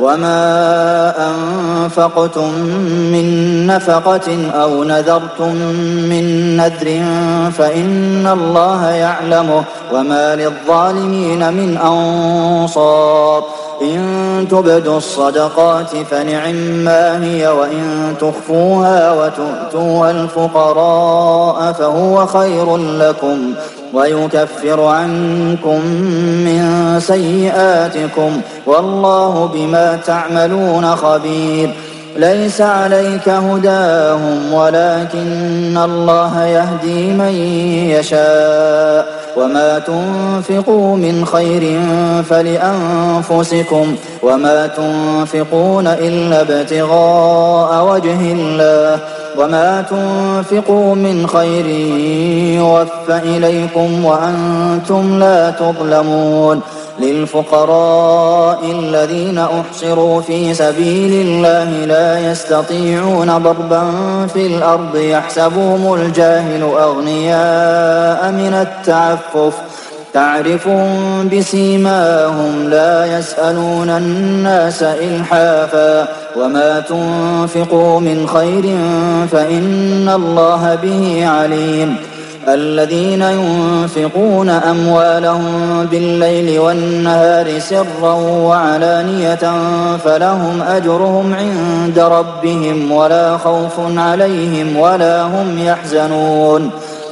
وما أنفقتم من نفقة أو نذرتم من نذر فإن الله يعلمه وما للظالمين من أنصار إن تبدوا الصدقات فنعما هي وإن تخفوها وتؤتوها الفقراء فهو خير لكم ويكفر عنكم من سيئاتكم والله بما تعملون خبير ليس عليك هداهم ولكن الله يهدي من يشاء وما تنفقوا من خير فلأنفسكم وما تنفقون إلا ابتغاء وجه الله وما تنفقوا من خير يوفى إليكم وأنتم لا تظلمون للفقراء الذين أحصروا في سبيل الله لا يستطيعون ضربا في الأرض يحسبهم الجاهل أغنياء من التعفف تعرفهم بسيماهم لا يسألون الناس إلحافا وما تنفقوا من خير فإن الله به عليم الذين ينفقون أموالهم بالليل والنهار سرا وعلانية فلهم أجرهم عند ربهم ولا خوف عليهم ولا هم يحزنون